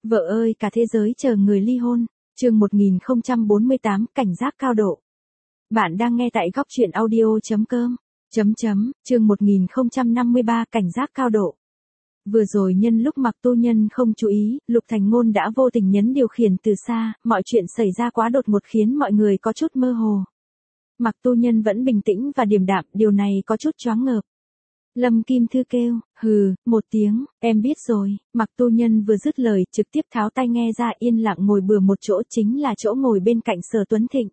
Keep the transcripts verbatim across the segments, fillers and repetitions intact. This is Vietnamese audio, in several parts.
Vợ ơi cả thế giới chờ người ly hôn, chương một nghìn không trăm bốn mươi tám, cảnh giác cao độ. Bạn đang nghe tại góc truyện audio.com. Chấm chấm, chương một nghìn không trăm năm mươi ba, cảnh giác cao độ. Vừa rồi nhân lúc Mạc Tu Nhân không chú ý, Lục Thành Ngôn đã vô tình nhấn điều khiển từ xa, mọi chuyện xảy ra quá đột ngột khiến mọi người có chút mơ hồ. Mạc Tu Nhân vẫn bình tĩnh và điềm đạm, điều này có chút choáng ngợp. Lâm Kim Thư kêu, hừ, một tiếng, em biết rồi. Mạc Tu Nhân vừa dứt lời, trực tiếp tháo tai nghe ra, yên lặng ngồi bừa một chỗ, chính là chỗ ngồi bên cạnh Sở Tuấn Thịnh.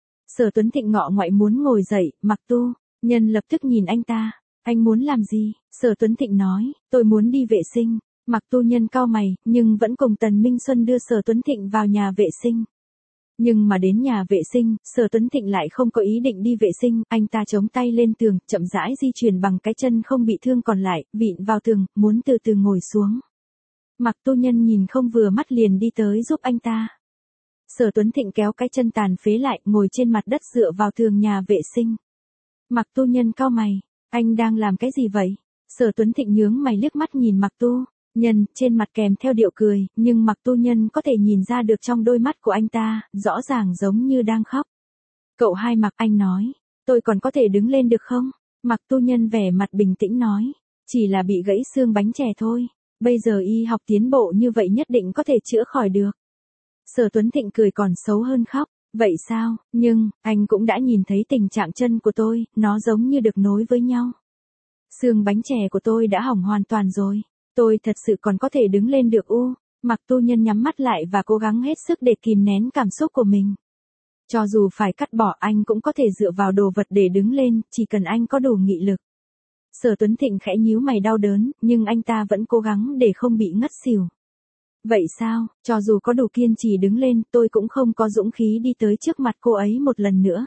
Sở Tuấn Thịnh ngọ ngoại muốn ngồi dậy, Mạc Tu Nhân lập tức nhìn anh ta. Anh muốn làm gì? Sở Tuấn Thịnh nói, tôi muốn đi vệ sinh. Mạc Tu Nhân cau mày, nhưng vẫn cùng Tần Minh Xuân đưa Sở Tuấn Thịnh vào nhà vệ sinh. Nhưng mà đến nhà vệ sinh, Sở Tuấn Thịnh lại không có ý định đi vệ sinh, anh ta chống tay lên tường, chậm rãi di chuyển bằng cái chân không bị thương còn lại, vịn vào tường, muốn từ từ ngồi xuống. Mạc Tu Nhân nhìn không vừa mắt liền đi tới giúp anh ta. Sở Tuấn Thịnh kéo cái chân tàn phế lại, ngồi trên mặt đất dựa vào tường nhà vệ sinh. Mạc Tu Nhân cau mày, anh đang làm cái gì vậy? Sở Tuấn Thịnh nhướng mày liếc mắt nhìn Mạc Tu Nhân, trên mặt kèm theo điệu cười, nhưng Mạc Tu Nhân có thể nhìn ra được trong đôi mắt của anh ta, rõ ràng giống như đang khóc. Cậu hai Mạc, anh nói, tôi còn có thể đứng lên được không? Mạc Tu Nhân vẻ mặt bình tĩnh nói, chỉ là bị gãy xương bánh chè thôi, bây giờ y học tiến bộ như vậy nhất định có thể chữa khỏi được. Sở Tuấn Thịnh cười còn xấu hơn khóc, vậy sao, nhưng, anh cũng đã nhìn thấy tình trạng chân của tôi, nó giống như được nối với nhau. Xương bánh chè của tôi đã hỏng hoàn toàn rồi. Tôi thật sự còn có thể đứng lên được u. Mạc Tu Nhân nhắm mắt lại và cố gắng hết sức để kìm nén cảm xúc của mình. Cho dù phải cắt bỏ anh cũng có thể dựa vào đồ vật để đứng lên, chỉ cần anh có đủ nghị lực. Sở Tuấn Thịnh khẽ nhíu mày đau đớn, nhưng anh ta vẫn cố gắng để không bị ngất xỉu. Vậy sao, cho dù có đủ kiên trì đứng lên, tôi cũng không có dũng khí đi tới trước mặt cô ấy một lần nữa.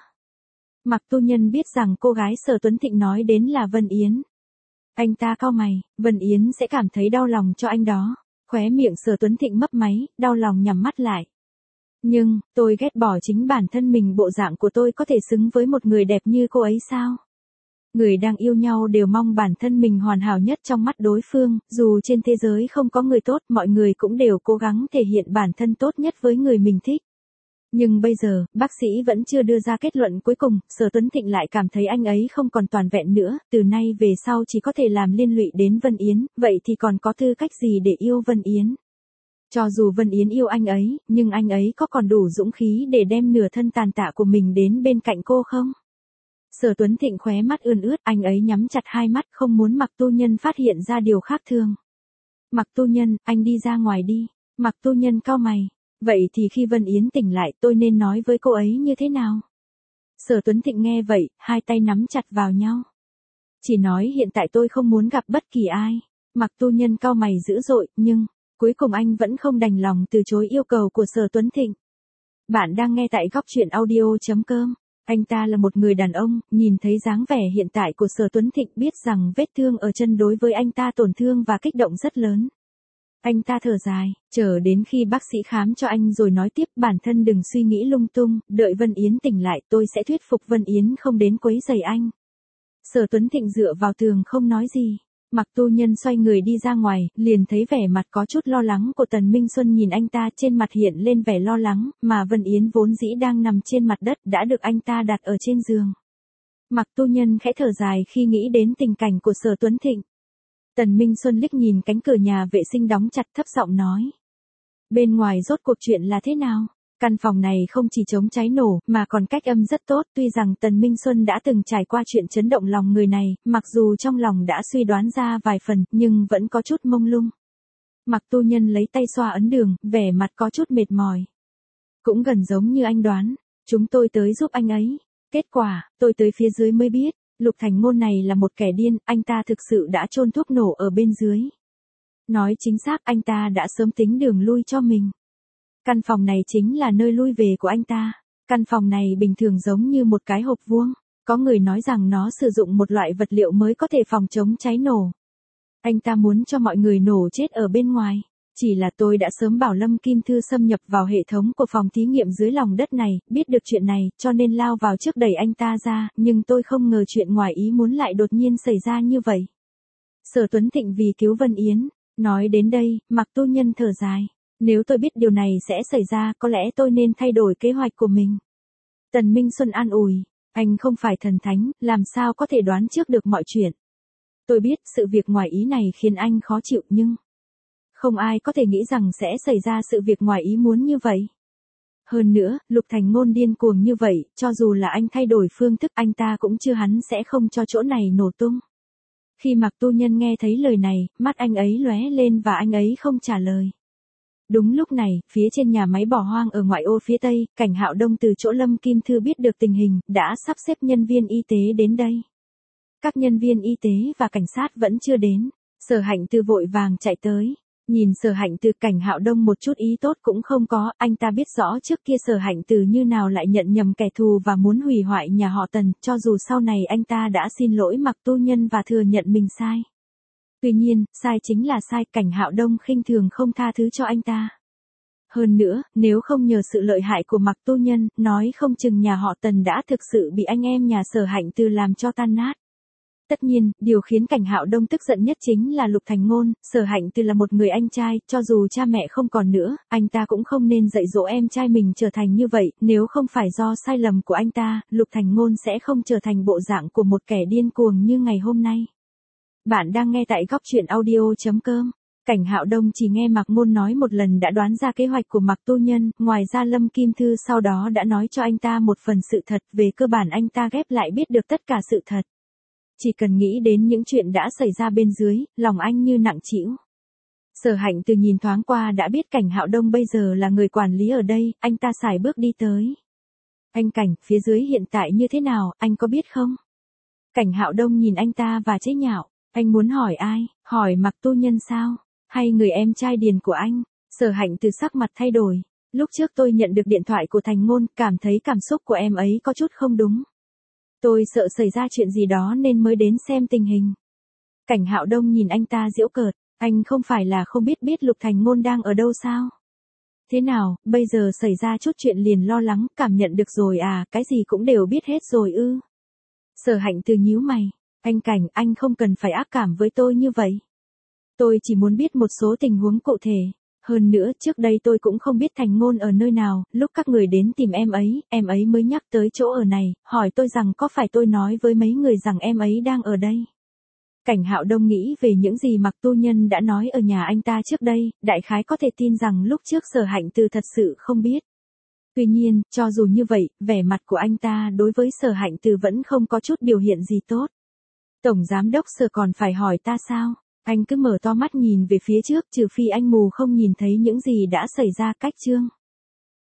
Mạc Tu Nhân biết rằng cô gái Sở Tuấn Thịnh nói đến là Vân Yến. Anh ta cau mày, Vân Yến sẽ cảm thấy đau lòng cho anh đó. Khóe miệng Sở Tuấn Thịnh mấp máy, đau lòng nhắm mắt lại. Nhưng, tôi ghét bỏ chính bản thân mình, bộ dạng của tôi có thể xứng với một người đẹp như cô ấy sao? Người đang yêu nhau đều mong bản thân mình hoàn hảo nhất trong mắt đối phương, dù trên thế giới không có người tốt, mọi người cũng đều cố gắng thể hiện bản thân tốt nhất với người mình thích. Nhưng bây giờ, bác sĩ vẫn chưa đưa ra kết luận cuối cùng, Sở Tuấn Thịnh lại cảm thấy anh ấy không còn toàn vẹn nữa, từ nay về sau chỉ có thể làm liên lụy đến Vân Yến, vậy thì còn có tư cách gì để yêu Vân Yến? Cho dù Vân Yến yêu anh ấy, nhưng anh ấy có còn đủ dũng khí để đem nửa thân tàn tạ của mình đến bên cạnh cô không? Sở Tuấn Thịnh khóe mắt ươn ướt, anh ấy nhắm chặt hai mắt không muốn Mạc Tu Nhân phát hiện ra điều khác thường. Mạc Tu Nhân, anh đi ra ngoài đi. Mạc Tu Nhân cau mày. Vậy thì khi Vân Yến tỉnh lại tôi nên nói với cô ấy như thế nào? Sở Tuấn Thịnh nghe vậy, hai tay nắm chặt vào nhau. Chỉ nói hiện tại tôi không muốn gặp bất kỳ ai. Mạc Tu Nhân cau mày dữ dội, nhưng, cuối cùng anh vẫn không đành lòng từ chối yêu cầu của Sở Tuấn Thịnh. Bạn đang nghe tại góc truyện audio.com. Anh ta là một người đàn ông, nhìn thấy dáng vẻ hiện tại của Sở Tuấn Thịnh biết rằng vết thương ở chân đối với anh ta tổn thương và kích động rất lớn. Anh ta thở dài, chờ đến khi bác sĩ khám cho anh rồi nói tiếp, bản thân đừng suy nghĩ lung tung, đợi Vân Yến tỉnh lại tôi sẽ thuyết phục Vân Yến không đến quấy rầy anh. Sở Tuấn Thịnh dựa vào tường không nói gì. Mạc Tu Nhân xoay người đi ra ngoài, liền thấy vẻ mặt có chút lo lắng của Tần Minh Xuân nhìn anh ta, trên mặt hiện lên vẻ lo lắng, mà Vân Yến vốn dĩ đang nằm trên mặt đất đã được anh ta đặt ở trên giường. Mạc Tu Nhân khẽ thở dài khi nghĩ đến tình cảnh của Sở Tuấn Thịnh. Tần Minh Xuân liếc nhìn cánh cửa nhà vệ sinh đóng chặt, thấp giọng nói. Bên ngoài rốt cuộc chuyện là thế nào? Căn phòng này không chỉ chống cháy nổ, mà còn cách âm rất tốt, tuy rằng Tần Minh Xuân đã từng trải qua chuyện chấn động lòng người này, mặc dù trong lòng đã suy đoán ra vài phần, nhưng vẫn có chút mông lung. Mạc Tu Nhân lấy tay xoa ấn đường, vẻ mặt có chút mệt mỏi. Cũng gần giống như anh đoán, chúng tôi tới giúp anh ấy. Kết quả, tôi tới phía dưới mới biết, Lục Thành Ngôn này là một kẻ điên, anh ta thực sự đã chôn thuốc nổ ở bên dưới. Nói chính xác, anh ta đã sớm tính đường lui cho mình. Căn phòng này chính là nơi lui về của anh ta. Căn phòng này bình thường giống như một cái hộp vuông. Có người nói rằng nó sử dụng một loại vật liệu mới có thể phòng chống cháy nổ. Anh ta muốn cho mọi người nổ chết ở bên ngoài. Chỉ là tôi đã sớm bảo Lâm Kim Thư xâm nhập vào hệ thống của phòng thí nghiệm dưới lòng đất này, biết được chuyện này, cho nên lao vào trước đẩy anh ta ra, nhưng tôi không ngờ chuyện ngoài ý muốn lại đột nhiên xảy ra như vậy. Sở Tuấn Thịnh vì cứu Vân Yến. Nói đến đây, Mạc Tu Nhân thở dài. Nếu tôi biết điều này sẽ xảy ra, có lẽ tôi nên thay đổi kế hoạch của mình. Tần Minh Xuân an ủi, anh không phải thần thánh, làm sao có thể đoán trước được mọi chuyện. Tôi biết sự việc ngoài ý này khiến anh khó chịu nhưng không ai có thể nghĩ rằng sẽ xảy ra sự việc ngoài ý muốn như vậy. Hơn nữa, Lục Thành Ngôn điên cuồng như vậy, cho dù là anh thay đổi phương thức anh ta cũng chưa hắn sẽ không cho chỗ này nổ tung. Khi Mạc Tu Nhân nghe thấy lời này, mắt anh ấy lóe lên và anh ấy không trả lời. Đúng lúc này, phía trên nhà máy bỏ hoang ở ngoại ô phía tây, Cảnh Hạo Đông từ chỗ Lâm Kim Thư biết được tình hình, đã sắp xếp nhân viên y tế đến đây. Các nhân viên y tế và cảnh sát vẫn chưa đến. Sở Hạnh Từ vội vàng chạy tới. Nhìn Sở Hạnh Từ, Cảnh Hạo Đông một chút ý tốt cũng không có, anh ta biết rõ trước kia Sở Hạnh Từ như nào lại nhận nhầm kẻ thù và muốn hủy hoại nhà họ Tần, cho dù sau này anh ta đã xin lỗi Mạc Tu Nhân và thừa nhận mình sai. Tuy nhiên, sai chính là sai, Cảnh Hạo Đông khinh thường không tha thứ cho anh ta. Hơn nữa, nếu không nhờ sự lợi hại của Mạc Tu Nhân, nói không chừng nhà họ Tần đã thực sự bị anh em nhà Sở Hạnh Từ làm cho tan nát. Tất nhiên, điều khiến Cảnh Hạo Đông tức giận nhất chính là Lục Thành Ngôn. Sở Hạnh Từ là một người anh trai, cho dù cha mẹ không còn nữa, anh ta cũng không nên dạy dỗ em trai mình trở thành như vậy, nếu không phải do sai lầm của anh ta, Lục Thành Ngôn sẽ không trở thành bộ dạng của một kẻ điên cuồng như ngày hôm nay. Bạn đang nghe tại góc truyện audio chấm com. Cảnh Hạo Đông chỉ nghe Mạc Ngôn nói một lần đã đoán ra kế hoạch của Mạc Tu Nhân, ngoài ra Lâm Kim Thư sau đó đã nói cho anh ta một phần sự thật, về cơ bản anh ta ghép lại biết được tất cả sự thật. Chỉ cần nghĩ đến những chuyện đã xảy ra bên dưới, lòng anh như nặng trĩu. Sở Hạnh Từ nhìn thoáng qua đã biết Cảnh Hạo Đông bây giờ là người quản lý ở đây, anh ta sải bước đi tới. Anh Cảnh, phía dưới hiện tại như thế nào, anh có biết không? Cảnh Hạo Đông nhìn anh ta và chế nhạo, anh muốn hỏi ai, hỏi Mạc Tu Nhân sao? Hay người em trai điền của anh? Sở Hạnh Từ sắc mặt thay đổi. Lúc trước tôi nhận được điện thoại của Thành Ngôn, cảm thấy cảm xúc của em ấy có chút không đúng. Tôi sợ xảy ra chuyện gì đó nên mới đến xem tình hình. Cảnh Hạo Đông nhìn anh ta giễu cợt, anh không phải là không biết biết Lục Thành Ngôn đang ở đâu sao? Thế nào, bây giờ xảy ra chút chuyện liền lo lắng, cảm nhận được rồi à, cái gì cũng đều biết hết rồi ư? Sở Hạnh Từ nhíu mày, anh Cảnh, anh không cần phải ác cảm với tôi như vậy. Tôi chỉ muốn biết một số tình huống cụ thể. Hơn nữa, trước đây tôi cũng không biết Thành Ngôn ở nơi nào, lúc các người đến tìm em ấy, em ấy mới nhắc tới chỗ ở này, hỏi tôi rằng có phải tôi nói với mấy người rằng em ấy đang ở đây. Cảnh Hạo Đông nghĩ về những gì Mạc Tu Nhân đã nói ở nhà anh ta trước đây, đại khái có thể tin rằng lúc trước Sở Hạnh Từ thật sự không biết. Tuy nhiên, cho dù như vậy, vẻ mặt của anh ta đối với Sở Hạnh Từ vẫn không có chút biểu hiện gì tốt. Tổng giám đốc Sở còn phải hỏi ta sao? Anh cứ mở to mắt nhìn về phía trước, trừ phi anh mù không nhìn thấy những gì đã xảy ra. Cách chương